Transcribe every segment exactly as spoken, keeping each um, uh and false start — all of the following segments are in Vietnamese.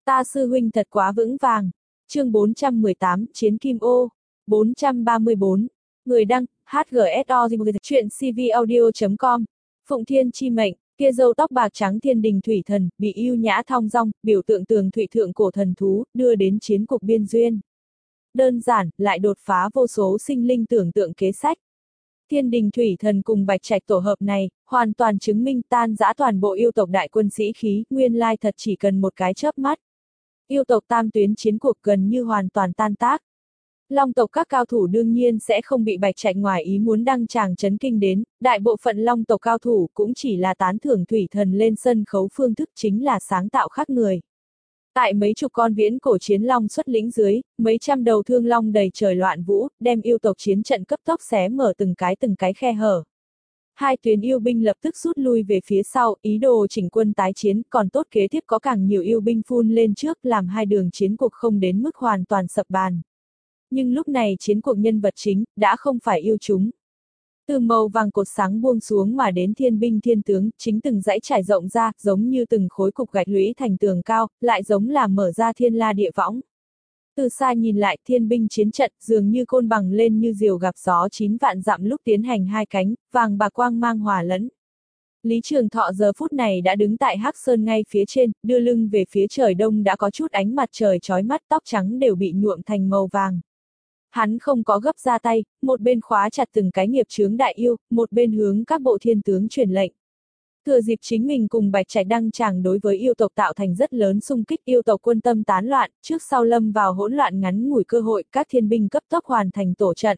Ta sư huynh thật quá vững vàng. Chương bốn trăm mười tám, Chiến Kim Ô. bốn trăm ba mươi bốn. Người đăng, hát giê ét o chuyện cvaudio chấm com. Phụng Thiên chi mệnh, kia râu tóc bạc trắng thiên đình thủy thần, bị yêu nhã thong dong, biểu tượng tường thụy thượng cổ thần thú, đưa đến chiến cục biên duyên. Đơn giản, lại đột phá vô số sinh linh tưởng tượng kế sách. Thiên đình thủy thần cùng bạch trạch tổ hợp này, hoàn toàn chứng minh tan rã toàn bộ yêu tộc đại quân sĩ khí, nguyên lai thật chỉ cần một cái chớp mắt. Yêu tộc tam tuyến chiến cuộc gần như hoàn toàn tan tác. Long tộc các cao thủ đương nhiên sẽ không bị bạch trạch ngoài ý muốn đăng tràng chấn kinh đến, đại bộ phận long tộc cao thủ cũng chỉ là tán thưởng thủy thần lên sân khấu phương thức chính là sáng tạo khác người. Tại mấy chục con viễn cổ chiến long xuất lĩnh dưới, mấy trăm đầu thương long đầy trời loạn vũ, đem yêu tộc chiến trận cấp tốc xé mở từng cái từng cái khe hở. Hai tuyến yêu binh lập tức rút lui về phía sau, ý đồ chỉnh quân tái chiến, còn tốt kế tiếp có càng nhiều yêu binh phun lên trước làm hai đường chiến cuộc không đến mức hoàn toàn sập bàn. Nhưng lúc này chiến cuộc nhân vật chính, đã không phải yêu chúng. Từ màu vàng cột sáng buông xuống mà đến thiên binh thiên tướng, chính từng dãy trải rộng ra, giống như từng khối cục gạch lũy thành tường cao, lại giống là mở ra thiên la địa võng. Từ xa nhìn lại, thiên binh chiến trận, dường như côn bằng lên như diều gặp gió chín vạn dặm lúc tiến hành hai cánh, vàng bạc quang mang hòa lẫn. Lý Trường Thọ giờ phút này đã đứng tại Hắc Sơn ngay phía trên, đưa lưng về phía trời đông đã có chút ánh mặt trời chói mắt, tóc trắng đều bị nhuộm thành màu vàng. Hắn không có gấp ra tay, một bên khóa chặt từng cái nghiệp chướng đại yêu, một bên hướng các bộ thiên tướng truyền lệnh. Thừa dịp chính mình cùng bạch trạch đăng tràng đối với yêu tộc tạo thành rất lớn xung kích, yêu tộc quân tâm tán loạn, trước sau lâm vào hỗn loạn ngắn ngủi cơ hội, các thiên binh cấp tốc hoàn thành tổ trận.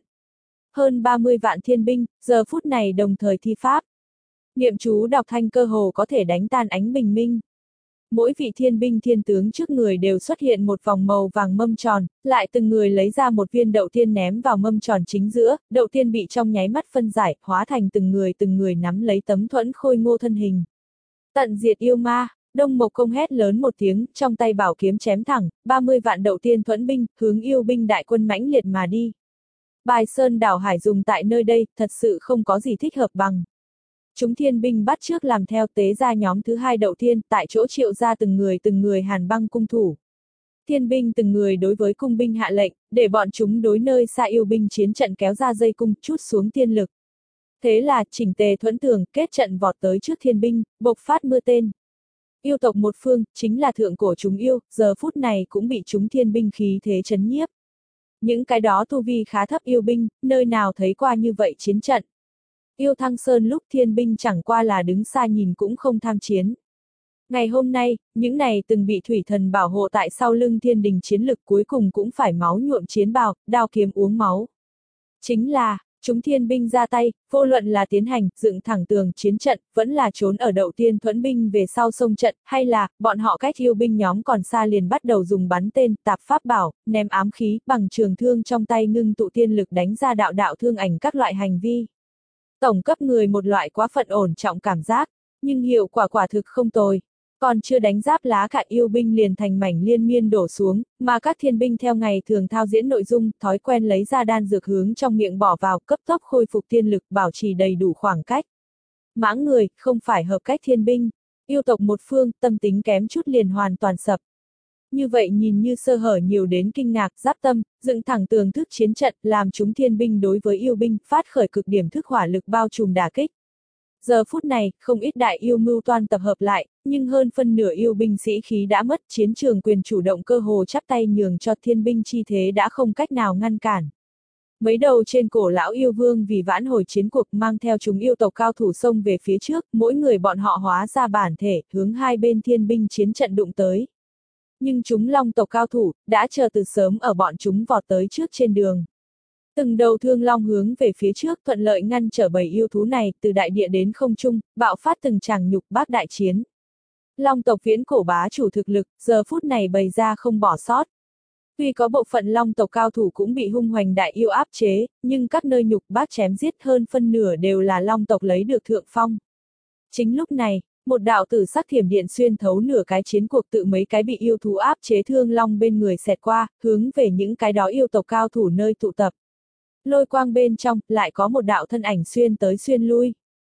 Hơn ba mươi vạn thiên binh, giờ phút này đồng thời thi pháp. Niệm chú đọc thanh cơ hồ có thể đánh tan ánh bình minh. Mỗi vị thiên binh thiên tướng trước người đều xuất hiện một vòng màu vàng mâm tròn, lại từng người lấy ra một viên đậu tiên ném vào mâm tròn chính giữa, đậu tiên bị trong nháy mắt phân giải, hóa thành từng người từng người nắm lấy tấm thuẫn khôi ngô thân hình. Tận diệt yêu ma, Đông Mộc Công hét lớn một tiếng, trong tay bảo kiếm chém thẳng, ba mươi vạn đậu tiên thuẫn binh, hướng yêu binh đại quân mãnh liệt mà đi. Bài Sơn đảo hải dùng tại nơi đây, thật sự không có gì thích hợp bằng. Chúng thiên binh bắt trước làm theo tế ra nhóm thứ hai đậu tiên, tại chỗ triệu ra từng người từng người hàn băng cung thủ. Thiên binh từng người đối với cung binh hạ lệnh, để bọn chúng đối nơi xa yêu binh chiến trận kéo ra dây cung, chút xuống tiên lực. Thế là, chỉnh tề thuẫn tường, kết trận vọt tới trước thiên binh, bộc phát mưa tên. Yêu tộc một phương, chính là thượng cổ chúng yêu, giờ phút này cũng bị chúng thiên binh khí thế chấn nhiếp. Những cái đó tu vi khá thấp yêu binh, nơi nào thấy qua như vậy chiến trận. Yêu Thăng Sơn lúc thiên binh chẳng qua là đứng xa nhìn cũng không tham chiến. Ngày hôm nay, những này từng bị thủy thần bảo hộ tại sau lưng thiên đình chiến lực cuối cùng cũng phải máu nhuộm chiến bào, đao kiếm uống máu. Chính là, chúng thiên binh ra tay, vô luận là tiến hành, dựng thẳng tường chiến trận, vẫn là trốn ở đậu tiên thuẫn binh về sau sông trận, hay là, bọn họ cách yêu binh nhóm còn xa liền bắt đầu dùng bắn tên, tạp pháp bảo, ném ám khí, bằng trường thương trong tay ngưng tụ tiên lực đánh ra đạo đạo thương ảnh các loại hành vi. Tổng cấp người một loại quá phận ổn trọng cảm giác, nhưng hiệu quả quả thực không tồi. Còn chưa đánh giáp lá cả yêu binh liền thành mảnh liên miên đổ xuống, mà các thiên binh theo ngày thường thao diễn nội dung, thói quen lấy ra đan dược hướng trong miệng bỏ vào, cấp tốc khôi phục tiên lực, bảo trì đầy đủ khoảng cách. Mãng người, không phải hợp cách thiên binh. Yêu tộc một phương, tâm tính kém chút liền hoàn toàn sập. Như vậy nhìn như sơ hở nhiều đến kinh ngạc, giáp tâm, dựng thẳng tường thức chiến trận, làm chúng thiên binh đối với yêu binh, phát khởi cực điểm thức hỏa lực bao trùm đả kích. Giờ phút này, không ít đại yêu mưu toan tập hợp lại, nhưng hơn phân nửa yêu binh sĩ khí đã mất, chiến trường quyền chủ động cơ hồ chắp tay nhường cho thiên binh chi thế đã không cách nào ngăn cản. Mấy đầu trên cổ lão yêu vương vì vãn hồi chiến cuộc mang theo chúng yêu tộc cao thủ xông về phía trước, mỗi người bọn họ hóa ra bản thể, hướng hai bên thiên binh chiến trận đụng tới. Nhưng chúng long tộc cao thủ, đã chờ từ sớm ở bọn chúng vọt tới trước trên đường. Từng đầu thương long hướng về phía trước thuận lợi ngăn trở bầy yêu thú này, từ đại địa đến không trung, bạo phát từng tràng nhục bác đại chiến. Long tộc viễn cổ bá chủ thực lực, giờ phút này bày ra không bỏ sót. Tuy có bộ phận long tộc cao thủ cũng bị hung hoành đại yêu áp chế, nhưng các nơi nhục bác chém giết hơn phân nửa đều là long tộc lấy được thượng phong. Chính lúc này, một đạo tử sắc thiểm điện xuyên thấu nửa cái chiến cuộc tự mấy cái bị yêu thú áp chế thương long bên người xẹt qua, hướng về những cái đó yêu tộc cao thủ nơi tụ tập. Lôi quang bên trong, lại có một đạo thân ảnh xuyên tới xuyên lui.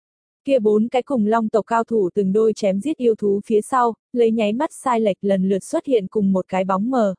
Kia bốn cái cùng long tộc cao thủ từng đôi chém giết yêu thú phía sau, lấy nháy mắt sai lệch lần lượt xuất hiện cùng một cái bóng mờ.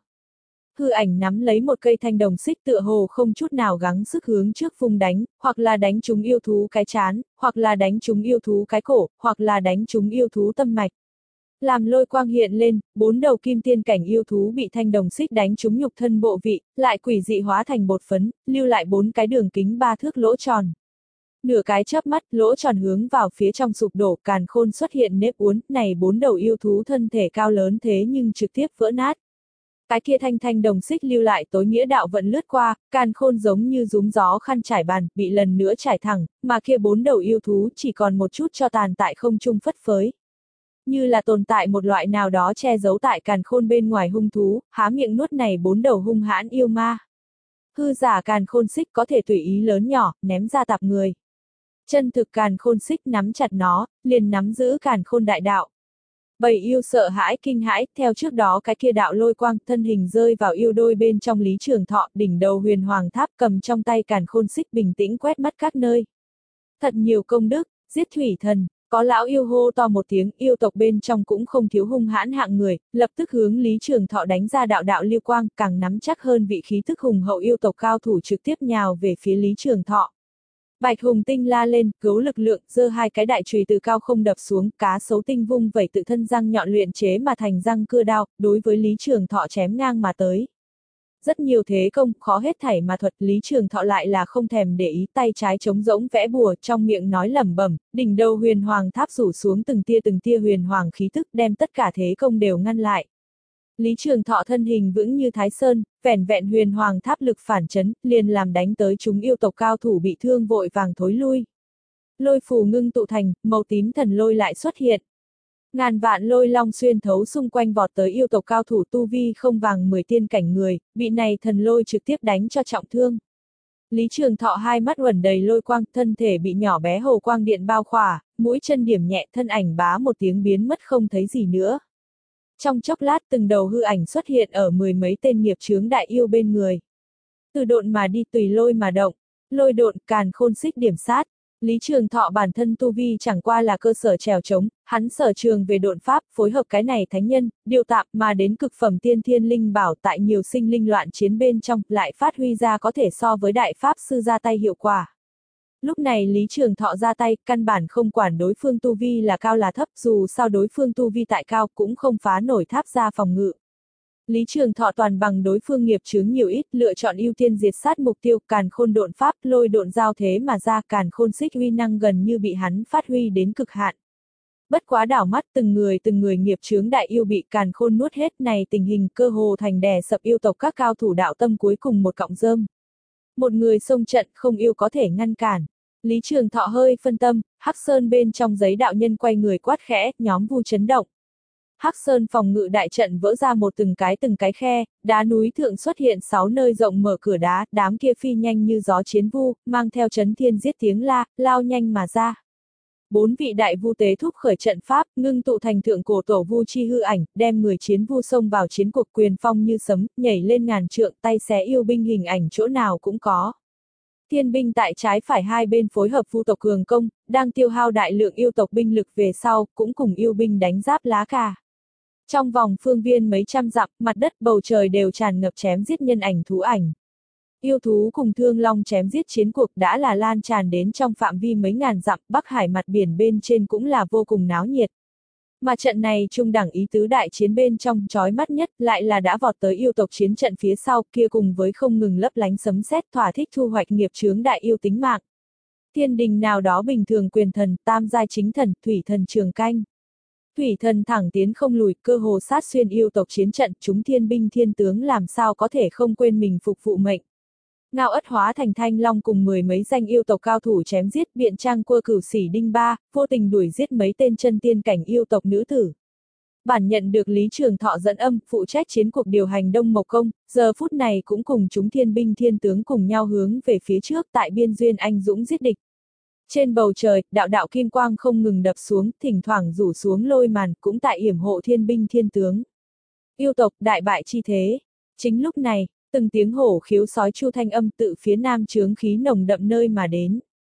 Hư ảnh nắm lấy một cây thanh đồng xích tựa hồ không chút nào gắng sức hướng trước vung đánh, hoặc là đánh trúng yêu thú cái chán, hoặc là đánh trúng yêu thú cái cổ, hoặc là đánh trúng yêu thú tâm mạch. Làm lôi quang hiện lên, bốn đầu kim tiên cảnh yêu thú bị thanh đồng xích đánh trúng nhục thân bộ vị, lại quỷ dị hóa thành bột phấn, lưu lại bốn cái đường kính ba thước lỗ tròn. Nửa cái chớp mắt, lỗ tròn hướng vào phía trong sụp đổ, càn khôn xuất hiện nếp uốn, này bốn đầu yêu thú thân thể cao lớn thế nhưng trực tiếp vỡ nát. Cái kia thanh thanh đồng xích lưu lại tối nghĩa đạo vận lướt qua, càn khôn giống như rúm gió khăn trải bàn, bị lần nữa trải thẳng, mà kia bốn đầu yêu thú chỉ còn một chút cho tàn tại không trung phất phới. Như là tồn tại một loại nào đó che giấu tại càn khôn bên ngoài hung thú, há miệng nuốt này bốn đầu hung hãn yêu ma. Hư giả càn khôn xích có thể tùy ý lớn nhỏ, ném ra tạp người. Chân thực càn khôn xích nắm chặt nó, liền nắm giữ càn khôn đại đạo. Bầy yêu sợ hãi kinh hãi, theo trước đó cái kia đạo lôi quang, thân hình rơi vào yêu đôi bên trong Lý Trường Thọ, đỉnh đầu huyền hoàng tháp cầm trong tay càn khôn xích bình tĩnh quét mắt các nơi. Thật nhiều công đức, giết thủy thần, có lão yêu hô to một tiếng, yêu tộc bên trong cũng không thiếu hung hãn hạng người, lập tức hướng Lý Trường Thọ đánh ra đạo đạo lưu quang, càng nắm chắc hơn vị khí thức hùng hậu yêu tộc cao thủ trực tiếp nhào về phía Lý Trường Thọ. Bạch Hùng Tinh la lên, cấu lực lượng, giơ hai cái đại chùy từ cao không đập xuống, cá sấu tinh vung vẩy tự thân răng nhọn luyện chế mà thành răng cưa đao, đối với Lý Trường Thọ chém ngang mà tới. Rất nhiều thế công, khó hết thảy mà thuật, Lý Trường Thọ lại là không thèm để ý, tay trái trống rỗng vẽ bùa, trong miệng nói lẩm bẩm, đỉnh đầu huyền hoàng tháp rủ xuống từng tia từng tia huyền hoàng khí tức, đem tất cả thế công đều ngăn lại. Lý Trường Thọ thân hình vững như Thái Sơn, vẻn vẹn huyền hoàng tháp lực phản chấn, liền làm đánh tới chúng yêu tộc cao thủ bị thương vội vàng thối lui. Lôi phù ngưng tụ thành, màu tím thần lôi lại xuất hiện. Ngàn vạn lôi long xuyên thấu xung quanh vọt tới yêu tộc cao thủ tu vi không vàng mười tiên cảnh người, bị này thần lôi trực tiếp đánh cho trọng thương. Lý Trường Thọ hai mắt uẩn đầy lôi quang, thân thể bị nhỏ bé hồ quang điện bao khỏa, mũi chân điểm nhẹ, thân ảnh bá một tiếng biến mất không thấy gì nữa. Trong chốc lát từng đầu hư ảnh xuất hiện ở mười mấy tên nghiệp chướng đại yêu bên người. Từ độn mà đi tùy lôi mà động, lôi độn càn khôn xích điểm sát. Lý Trường Thọ bản thân tu vi chẳng qua là cơ sở trèo trống, hắn sở trường về độn pháp, phối hợp cái này thánh nhân, điều tạm mà đến cực phẩm tiên thiên linh bảo tại nhiều sinh linh loạn chiến bên trong, lại phát huy ra có thể so với đại pháp sư ra tay hiệu quả. Lúc này Lý Trường Thọ ra tay, căn bản không quản đối phương tu vi là cao là thấp, dù sao đối phương tu vi tại cao cũng không phá nổi tháp ra phòng ngự. Lý Trường Thọ toàn bằng đối phương nghiệp chướng nhiều ít, lựa chọn ưu tiên diệt sát mục tiêu, càn khôn độn pháp, lôi độn giao thế mà ra, càn khôn xích uy năng gần như bị hắn phát huy đến cực hạn. Bất quá đảo mắt từng người từng người nghiệp chướng đại yêu bị càn khôn nuốt hết, này tình hình cơ hồ thành đè sập yêu tộc các cao thủ đạo tâm cuối cùng một cọng rơm. Một người xông trận không yêu có thể ngăn cản. Lý Trường Thọ hơi phân tâm, Hắc Sơn bên trong giấy đạo nhân quay người quát khẽ, nhóm vu chấn động. Hắc Sơn phòng ngự đại trận vỡ ra một từng cái từng cái khe, đá núi thượng xuất hiện sáu nơi rộng mở cửa đá, đám kia phi nhanh như gió chiến vu, mang theo chấn thiên giết tiếng la, lao nhanh mà ra. Bốn vị đại vu tế thúc khởi trận pháp, ngưng tụ thành thượng cổ tổ vu chi hư ảnh, đem người chiến vu xông vào chiến cuộc quyền phong như sấm, nhảy lên ngàn trượng, tay xé yêu binh hình ảnh chỗ nào cũng có. Thiên binh tại trái phải hai bên phối hợp vu tộc cường công, đang tiêu hao đại lượng yêu tộc binh lực về sau, cũng cùng yêu binh đánh giáp lá cà. Trong vòng phương viên mấy trăm dặm, mặt đất bầu trời đều tràn ngập chém giết nhân ảnh thú ảnh. Yêu thú cùng thương long chém giết chiến cuộc đã là lan tràn đến trong phạm vi mấy ngàn dặm, Bắc Hải mặt biển bên trên cũng là vô cùng náo nhiệt. Mà trận này trung đẳng ý tứ đại chiến bên trong chói mắt nhất lại là đã vọt tới yêu tộc chiến trận phía sau kia cùng với không ngừng lấp lánh sấm sét thỏa thích thu hoạch nghiệp chướng đại yêu tính mạng. Thiên đình nào đó bình thường quyền thần, tam giai chính thần, thủy thần trường canh. Thủy thần thẳng tiến không lùi, cơ hồ sát xuyên yêu tộc chiến trận, chúng thiên binh thiên tướng làm sao có thể không quên mình phục vụ mệnh. Ngao ất hóa thành thanh long cùng mười mấy danh yêu tộc cao thủ chém giết, biện trang cua cửu sỉ đinh ba, vô tình đuổi giết mấy tên chân tiên cảnh yêu tộc nữ tử. Bản nhận được Lý Trường Thọ dẫn âm, phụ trách chiến cuộc điều hành Đông Mộc Công, giờ phút này cũng cùng chúng thiên binh thiên tướng cùng nhau hướng về phía trước tại biên duyên anh dũng giết địch. Trên bầu trời, đạo đạo kim quang không ngừng đập xuống, thỉnh thoảng rủ xuống lôi màn, cũng tại yểm hộ thiên binh thiên tướng. Yêu tộc đại bại chi thế. Chính lúc này, từng tiếng hổ khiếu sói chu thanh âm tự phía nam chướng khí nồng đậm nơi mà đến.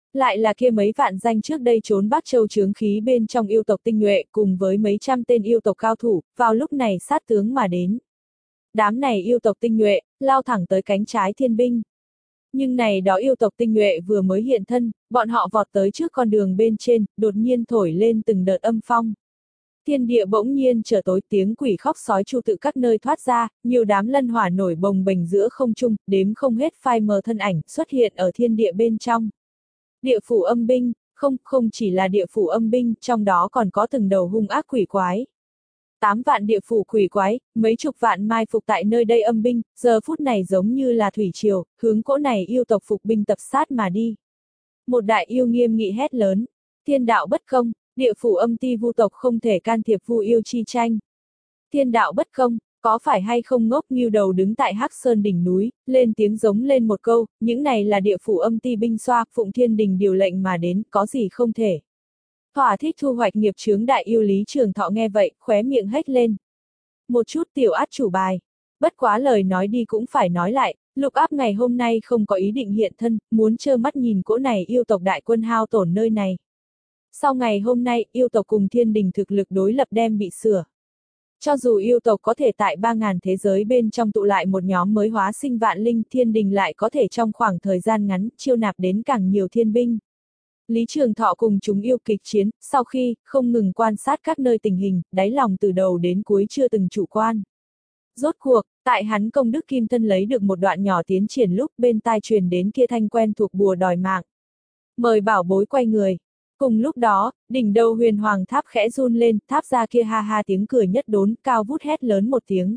Lại là kia mấy vạn danh trước đây trốn Bắc Châu chướng khí bên trong yêu tộc tinh nhuệ cùng với mấy trăm tên yêu tộc cao thủ, vào lúc này sát tướng mà đến. Đám này yêu tộc tinh nhuệ, lao thẳng tới cánh trái thiên binh. Nhưng này đó yêu tộc tinh nhuệ vừa mới hiện thân, bọn họ vọt tới trước con đường bên trên, đột nhiên thổi lên từng đợt âm phong. Thiên địa bỗng nhiên trở tối, tiếng quỷ khóc sói tru tự các nơi thoát ra, nhiều đám lân hỏa nổi bồng bềnh giữa không trung, đếm không hết phai mờ thân ảnh xuất hiện ở thiên địa bên trong. Địa phủ âm binh, không, không chỉ là địa phủ âm binh, trong đó còn có từng đầu hung ác quỷ quái. Tám vạn địa phủ quỷ quái, mấy chục vạn mai phục tại nơi đây âm binh, giờ phút này giống như là thủy triều, hướng cỗ này yêu tộc phục binh tập sát mà đi. Một đại yêu nghiêm nghị hét lớn, thiên đạo bất công, địa phủ âm ti vu tộc không thể can thiệp vu yêu chi tranh. Thiên đạo bất công, có phải hay không ngốc nghiêu đầu đứng tại Hắc Sơn đỉnh núi, lên tiếng giống lên một câu, những này là địa phủ âm ti binh xoa, Phụng Thiên Đình điều lệnh mà đến, có gì không thể. Thỏa thích thu hoạch nghiệp chướng đại yêu Lý Trường Thọ nghe vậy, khóe miệng hét lên. Một chút tiểu át chủ bài. Bất quá lời nói đi cũng phải nói lại, Lục Áp ngày hôm nay không có ý định hiện thân, muốn trơ mắt nhìn cỗ này yêu tộc đại quân hao tổn nơi này. Sau ngày hôm nay, yêu tộc cùng thiên đình thực lực đối lập đem bị sửa. Cho dù yêu tộc có thể tại ba ngàn thế giới bên trong tụ lại một nhóm mới hóa sinh vạn linh, thiên đình lại có thể trong khoảng thời gian ngắn, chiêu nạp đến càng nhiều thiên binh. Lý Trường Thọ cùng chúng yêu kịch chiến, sau khi, không ngừng quan sát các nơi tình hình, đáy lòng từ đầu đến cuối chưa từng chủ quan. Rốt cuộc, tại hắn công đức kim thân lấy được một đoạn nhỏ tiến triển lúc bên tai truyền đến kia thanh quen thuộc bùa đòi mạng. Mời bảo bối quay người. Cùng lúc đó, đỉnh đầu huyền hoàng tháp khẽ run lên, tháp ra kia ha ha tiếng cười nhất đốn, cao vút hét lớn một tiếng.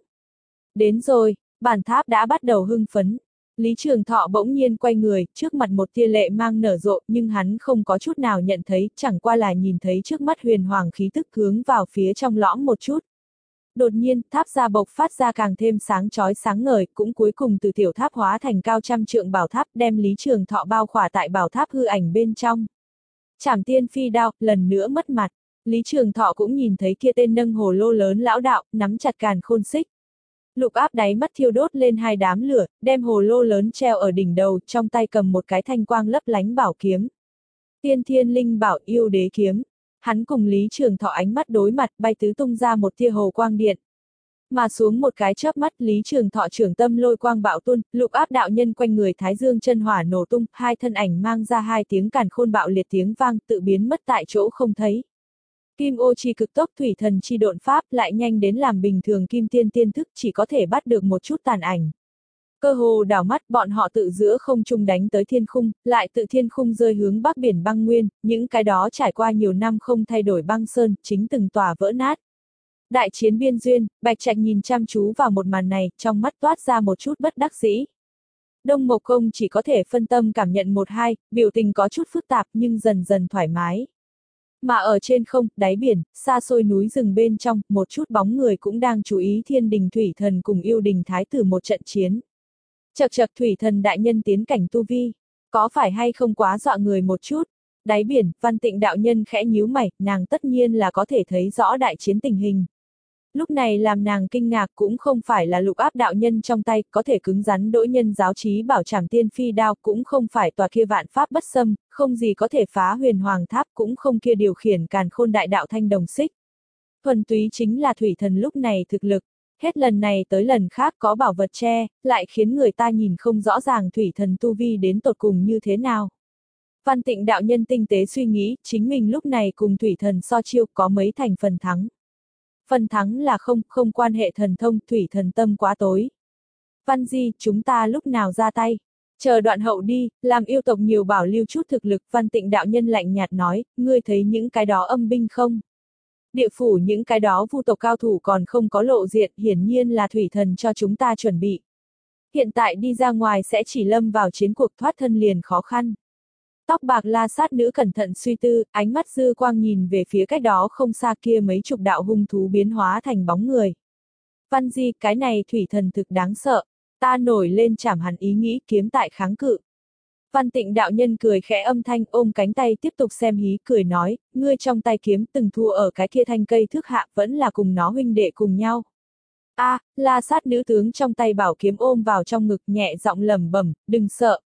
Đến rồi, bản tháp đã bắt đầu hưng phấn. Lý Trường Thọ bỗng nhiên quay người, trước mặt một tia lệ mang nở rộ, nhưng hắn không có chút nào nhận thấy, chẳng qua là nhìn thấy trước mắt huyền hoàng khí tức hướng vào phía trong lõm một chút. Đột nhiên, tháp ra bộc phát ra càng thêm sáng chói sáng ngời, cũng cuối cùng từ tiểu tháp hóa thành cao trăm trượng bảo tháp, đem Lý Trường Thọ bao khỏa tại bảo tháp hư ảnh bên trong. Trảm tiên phi đao, lần nữa mất mặt. Lý Trường Thọ cũng nhìn thấy kia tên nâng hồ lô lớn lão đạo, nắm chặt càn khôn xích. Lục Áp đáy mắt thiêu đốt lên hai đám lửa, đem hồ lô lớn treo ở đỉnh đầu, trong tay cầm một cái thanh quang lấp lánh bảo kiếm. Tiên thiên linh bảo yêu đế kiếm. Hắn cùng Lý Trường Thọ ánh mắt đối mặt, bay tứ tung ra một tia hồ quang điện. Mà xuống một cái chớp mắt, Lý Trường Thọ trưởng tâm lôi quang bạo tuôn, Lục Áp đạo nhân quanh người thái dương chân hỏa nổ tung, hai thân ảnh mang ra hai tiếng càn khôn bạo liệt tiếng vang, tự biến mất tại chỗ không thấy. Kim ô chi cực tốc thủy thần chi độn pháp lại nhanh đến làm bình thường kim tiên tiên thức chỉ có thể bắt được một chút tàn ảnh. Cơ hồ đảo mắt bọn họ tự giữa không trung đánh tới thiên khung, lại tự thiên khung rơi hướng bắc biển băng nguyên, những cái đó trải qua nhiều năm không thay đổi băng sơn, chính từng tòa vỡ nát. Đại chiến biên duyên, Bạch Trạch nhìn chăm chú vào một màn này, trong mắt toát ra một chút bất đắc dĩ. Đông Mộc Công chỉ có thể phân tâm cảm nhận một hai, biểu tình có chút phức tạp nhưng dần dần thoải mái. Mà ở trên không, đáy biển, xa xôi núi rừng bên trong, một chút bóng người cũng đang chú ý thiên đình thủy thần cùng yêu đình thái tử một trận chiến. Chậc chậc thủy thần đại nhân tiến cảnh tu vi, có phải hay không quá dọa người một chút? Đáy biển, Văn Tịnh đạo nhân khẽ nhíu mày, nàng tất nhiên là có thể thấy rõ đại chiến tình hình. Lúc này làm nàng kinh ngạc cũng không phải là Lục Áp đạo nhân trong tay có thể cứng rắn đỗi nhân giáo trí bảo trảm tiên phi đao, cũng không phải tòa kia vạn pháp bất xâm, không gì có thể phá huyền hoàng tháp, cũng không kia điều khiển càn khôn đại đạo thanh đồng xích. Thuần túy chính là thủy thần lúc này thực lực, hết lần này tới lần khác có bảo vật che, lại khiến người ta nhìn không rõ ràng thủy thần tu vi đến tột cùng như thế nào. Văn Tịnh đạo nhân tinh tế suy nghĩ, chính mình lúc này cùng thủy thần so chiêu có mấy thành phần thắng. Phần thắng là không, không quan hệ thần thông, thủy thần tâm quá tối. Văn Di, chúng ta lúc nào ra tay? Chờ đoạn hậu đi, làm yêu tộc nhiều bảo lưu chút thực lực, Văn Tịnh đạo nhân lạnh nhạt nói, ngươi thấy những cái đó âm binh không? Địa phủ những cái đó vu tộc cao thủ còn không có lộ diện, hiển nhiên là thủy thần cho chúng ta chuẩn bị. Hiện tại đi ra ngoài sẽ chỉ lâm vào chiến cuộc, thoát thân liền khó khăn. Tóc bạc la sát nữ cẩn thận suy tư, ánh mắt dư quang nhìn về phía cách đó không xa kia mấy chục đạo hung thú biến hóa thành bóng người. Văn Di, cái này thủy thần thực đáng sợ, ta nổi lên chảm hắn ý nghĩ kiếm tại kháng cự. Văn Tịnh đạo nhân cười khẽ âm thanh, ôm cánh tay tiếp tục xem hí, cười nói, ngươi trong tay kiếm từng thua ở cái kia thanh cây thước hạ, vẫn là cùng nó huynh đệ cùng nhau. A, à, la sát nữ tướng trong tay bảo kiếm ôm vào trong ngực, nhẹ giọng lẩm bẩm, đừng sợ.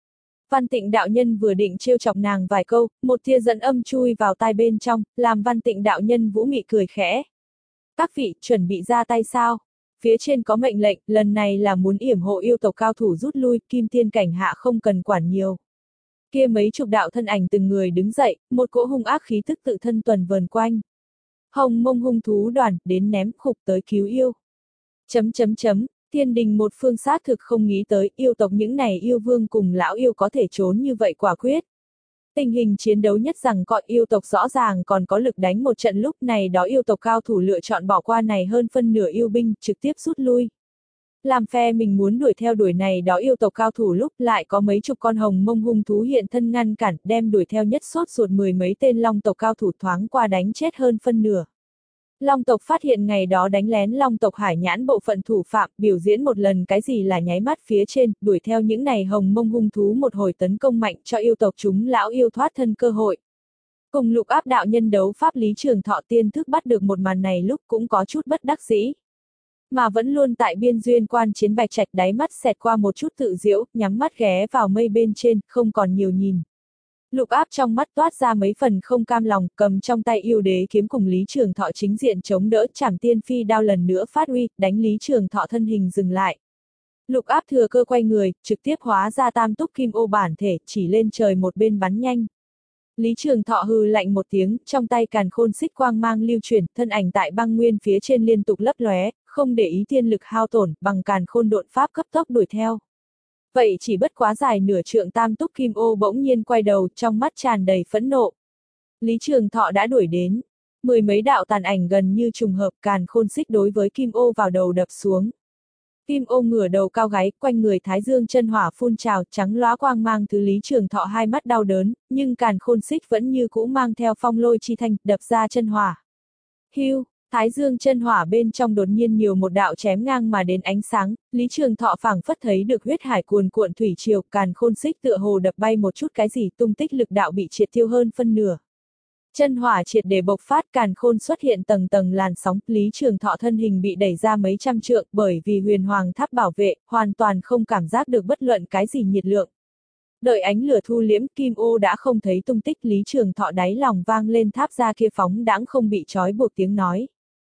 Văn Tịnh đạo nhân vừa định trêu chọc nàng vài câu, một tia dẫn âm chui vào tai bên trong, làm Văn Tịnh đạo nhân vũ mị cười khẽ. Các vị, chuẩn bị ra tay sao? Phía trên có mệnh lệnh, lần này là muốn yểm hộ yêu tộc cao thủ rút lui, kim tiên cảnh hạ không cần quản nhiều. Kia mấy chục đạo thân ảnh từng người đứng dậy, một cỗ hung ác khí tức tự thân tuần vờn quanh. Hồng Mông hung thú đoàn, đến ném khục tới cứu yêu. Chấm chấm chấm, thiên đình một phương sát thực không nghĩ tới, yêu tộc những này yêu vương cùng lão yêu có thể trốn như vậy quả quyết. Tình hình chiến đấu nhất rằng cọi yêu tộc rõ ràng còn có lực đánh một trận, lúc này đó yêu tộc cao thủ lựa chọn bỏ qua này hơn phân nửa yêu binh, trực tiếp rút lui. Làm phe mình muốn đuổi theo đuổi này đó yêu tộc cao thủ lúc lại có mấy chục con hồng mông hung thú hiện thân ngăn cản, đem đuổi theo nhất sốt ruột mười mấy tên long tộc cao thủ thoáng qua đánh chết hơn phân nửa. Long tộc phát hiện ngày đó đánh lén long tộc hải nhãn bộ phận thủ phạm, biểu diễn một lần cái gì là nháy mắt phía trên, đuổi theo những này hồng mông hung thú một hồi tấn công mạnh cho yêu tộc chúng lão yêu thoát thân cơ hội. Cùng Lục Áp đạo nhân đấu pháp Lý Trường Thọ tiên thức bắt được một màn này lúc cũng có chút bất đắc dĩ. Mà vẫn luôn tại biên duyên quan chiến Bạch Trạch đáy mắt xẹt qua một chút tự diễu, nhắm mắt ghé vào mây bên trên, không còn nhiều nhìn. Lục Áp trong mắt toát ra mấy phần không cam lòng, cầm trong tay yêu đế kiếm cùng Lý Trường Thọ chính diện chống đỡ, Trảm Tiên Phi đao lần nữa phát uy, đánh Lý Trường Thọ thân hình dừng lại. Lục Áp thừa cơ quay người, trực tiếp hóa ra tam túc kim ô bản thể, chỉ lên trời một bên bắn nhanh. Lý Trường Thọ hừ lạnh một tiếng, trong tay càn khôn xích quang mang lưu chuyển, thân ảnh tại băng nguyên phía trên liên tục lấp lóe, không để ý tiên lực hao tổn, bằng càn khôn độn pháp cấp tốc đuổi theo. Vậy chỉ bất quá dài nửa trượng tam túc kim ô bỗng nhiên quay đầu, trong mắt tràn đầy phẫn nộ. Lý Trường Thọ đã đuổi đến. Mười mấy đạo tàn ảnh gần như trùng hợp, càn khôn xích đối với kim ô vào đầu đập xuống. Kim ô ngửa đầu cao gáy, quanh người thái dương chân hỏa phun trào, trắng lóa quang mang thứ Lý Trường Thọ hai mắt đau đớn, nhưng càn khôn xích vẫn như cũ mang theo phong lôi chi thanh, đập ra chân hỏa. Hưu, thái dương chân hỏa bên trong đột nhiên nhiều một đạo chém ngang mà đến ánh sáng, Lý Trường Thọ phảng phất thấy được huyết hải cuồn cuộn thủy triều, càn khôn xích tựa hồ đập bay một chút cái gì, tung tích lực đạo bị triệt tiêu hơn phân nửa. Chân hỏa triệt để bộc phát, càn khôn xuất hiện tầng tầng làn sóng, Lý Trường Thọ thân hình bị đẩy ra mấy trăm trượng, bởi vì huyền hoàng tháp bảo vệ, hoàn toàn không cảm giác được bất luận cái gì nhiệt lượng. Đợi ánh lửa thu liễm, kim ô đã không thấy tung tích, Lý Trường Thọ đáy lòng vang lên tháp ra kia phóng đãng không bị trói buộc tiếng nói.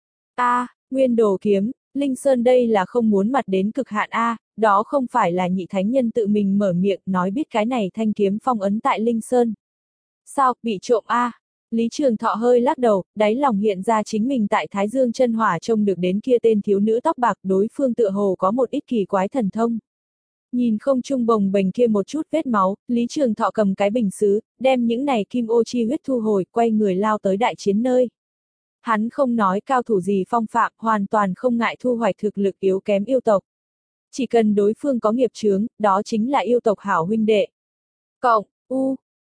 A, à, Nguyên Đồ kiếm, Linh Sơn đây là không muốn mặt đến cực hạn a, à, đó không phải là nhị thánh nhân tự mình mở miệng nói biết cái này thanh kiếm phong ấn tại Linh Sơn. Sao, bị trộm a? À? Lý Trường Thọ hơi lắc đầu, đáy lòng hiện ra chính mình tại Thái Dương chân hỏa trông được đến kia tên thiếu nữ tóc bạc, đối phương tựa hồ có một ít kỳ quái thần thông. Nhìn không trung bồng bềnh kia một chút vết máu, Lý Trường Thọ cầm cái bình sứ, đem những này kim ô chi huyết thu hồi, quay người lao tới đại chiến nơi. Hắn không nói cao thủ gì phong phạm, hoàn toàn không ngại thu hoạch thực lực yếu kém yêu tộc. Chỉ cần đối phương có nghiệp chướng, đó chính là yêu tộc hảo huynh đệ. Cộng, u,